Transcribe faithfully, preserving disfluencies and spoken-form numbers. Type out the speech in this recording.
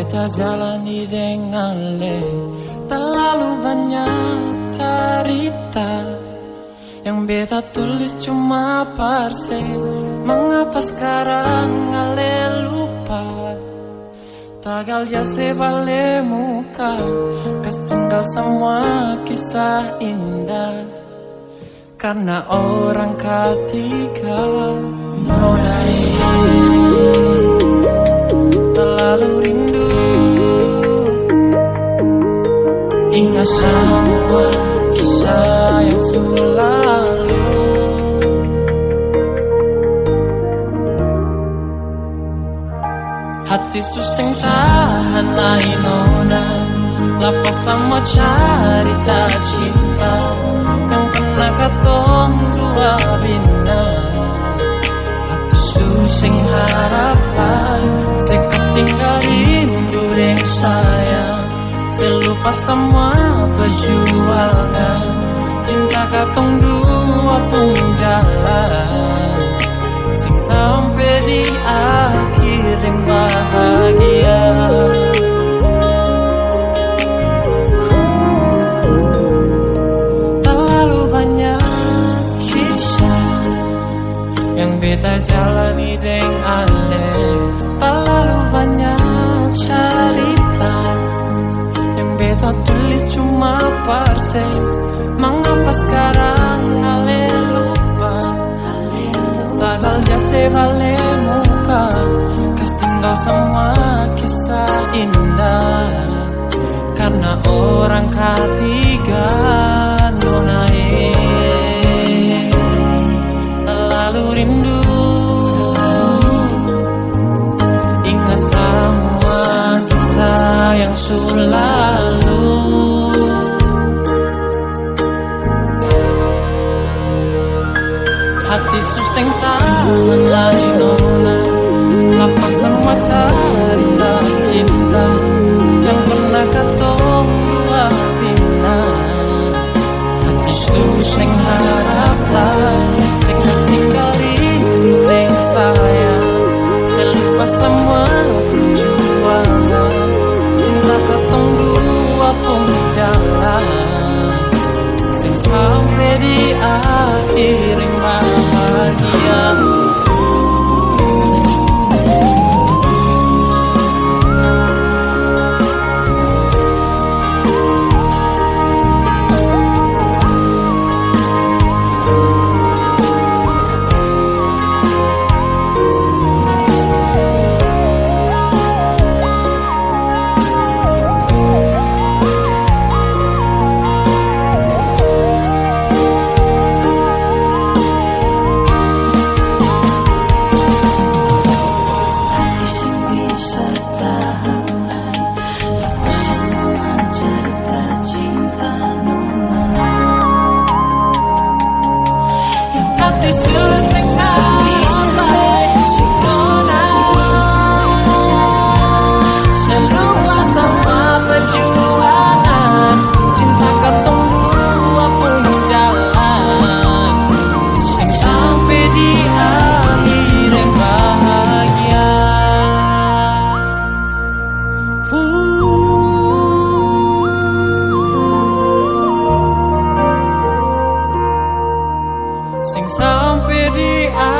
beta jalani dengan le. Terlalu banyak cerita yang beta tulis cuma parse. Mengapa sekarang ale lupa? Tagal jase bale muka, kas tinggal semua kisah indah. Karena orang ketiga mulai terlalu rindu. Ingat semua kisah yang selalu. Hati suseng tahan lain nona, lapas sama cerita cinta yang pernah katong dua bina. Hati suseng harapan, sekas tinggal rindu deng sayang. Selupa semua perjuangan, cinta katong dua pun jalan. Sing sampai di akhir yang bahagia. Terlalu banyak kisah yang beta jalani deng ale. Terlalu banyak cerita yang beta tulis cuma parse. Mengapa sekarang ale lupa? Tagal jase bale muka, kas tinggal semua kisah indah. Karena orang ketiga nonae terlalu rindu. Ingat semua kisah yang selalu. Hati suseng tahan lain nona, lapas semua cerita cinta yang pernah katong dua bina. Hati suseng haraplah, sekas tinggal rindu deng sayang. Selupa semua perjuangan, cinta katong dua pun jalan. Sing sampai di akhir yang bahagia. Sing sampai di